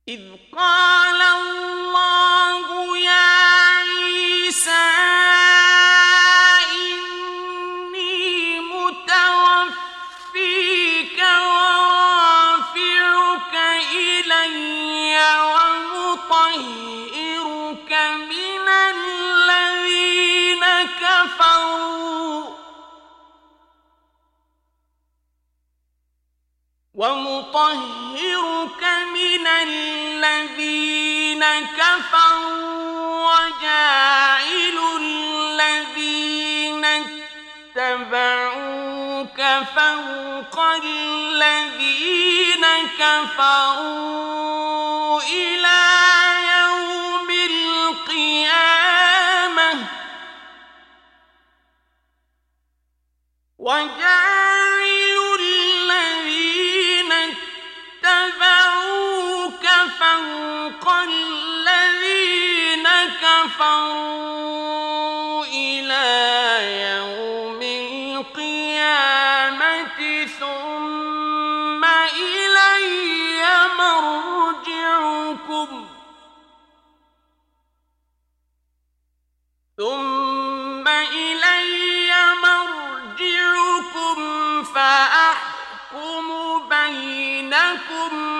إذ قال الله يا عيسى إني متوفيك ورافعك إلي ومطهرك من الذين كفروا وجاعل الذين اتبعوك فوق الذين كفروا إلى يوم القيامة وجاعل الذين اتبعوك فوق الذين كفروا إلى يوم القيامة ثم إلي مرجعكم فأحكم بينكم